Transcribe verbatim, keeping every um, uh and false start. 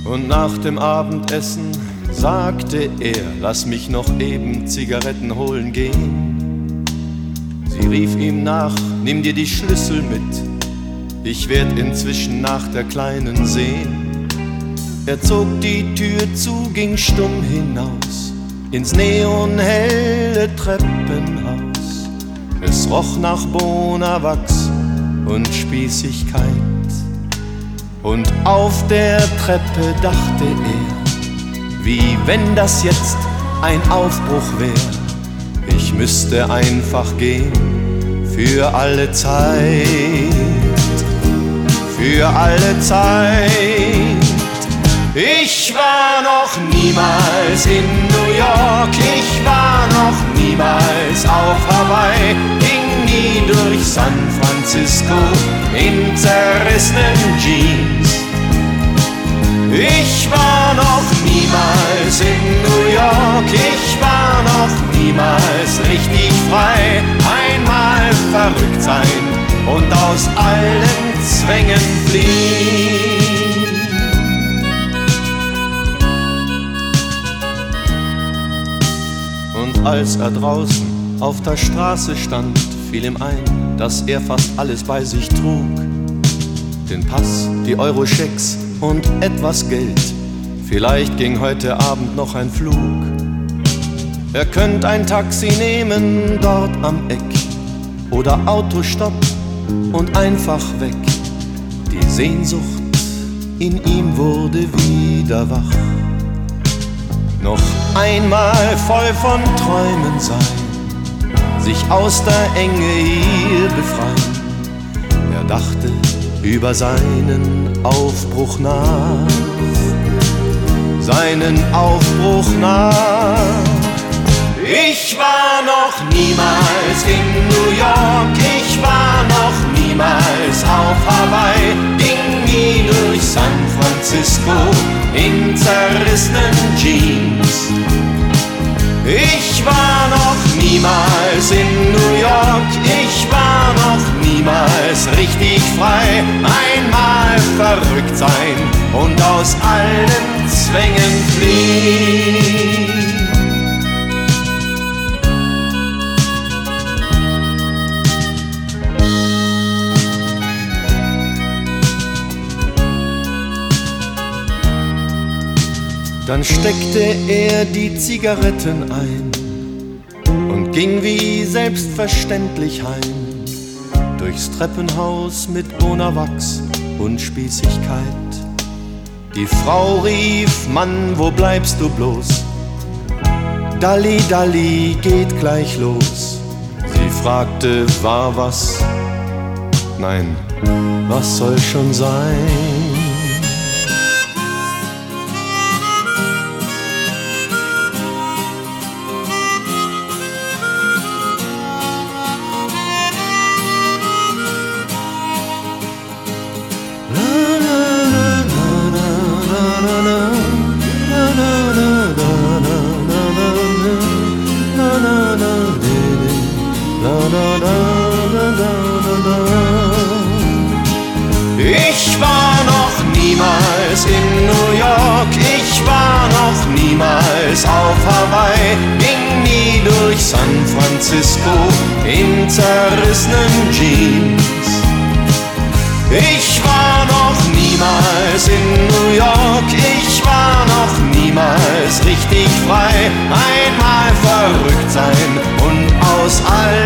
Und nach dem Abendessen sagte er, lass mich noch eben Zigaretten holen gehen. Sie rief ihm nach, nimm dir die Schlüssel mit, ich werd inzwischen nach der Kleinen sehen. Er zog die Tür zu, ging stumm hinaus ins neonhelle Treppenhaus. Es roch nach Bonawachs und Spießigkeit. Und auf der Treppe dachte er, wie wenn das jetzt ein Aufbruch wär. Ich müsste einfach gehen, für alle Zeit, für alle Zeit. Ich war noch niemals in New York, ich war noch niemals auf Hawaii, ging nie durch San Francisco in zerrissenen Jeans. Ich war noch niemals in New York, ich war noch niemals richtig frei. Einmal verrückt sein und aus allen Zwängen fliehen. Und als er draußen auf der Straße stand, fiel ihm ein, dass er fast alles bei sich trug. Den Pass, die Euro-Schecks und etwas Geld. Vielleicht ging heute Abend noch ein Flug. Er könnte ein Taxi nehmen dort am Eck oder Autostopp und einfach weg. Die Sehnsucht in ihm wurde wieder wach. Noch einmal voll von Träumen sein, sich aus der Enge hier befreien. Er dachte über seinen Aufbruch nach, seinen Aufbruch nach. Ich war noch niemals in New York, ich war noch niemals auf Hawaii, ging nie durch San Francisco in zerrissenen Jeans. Ich war noch niemals in New York, ich war noch niemals richtig frei. Einmal verrückt sein und aus allen Zwängen fliehen. Dann steckte er die Zigaretten ein und ging wie selbstverständlich heim, durchs Treppenhaus mit Bonawachs und Spießigkeit. Die Frau rief, Mann, wo bleibst du bloß? Dalli, Dalli, geht gleich los. Sie fragte, war was? Nein, was soll schon sein? Ich war noch niemals in New York, ich war noch niemals auf Hawaii, ging nie durch San Francisco in zerrissenen Jeans. Ich war noch niemals in New York, ich war noch niemals richtig frei. Einmal verrückt sein und aus all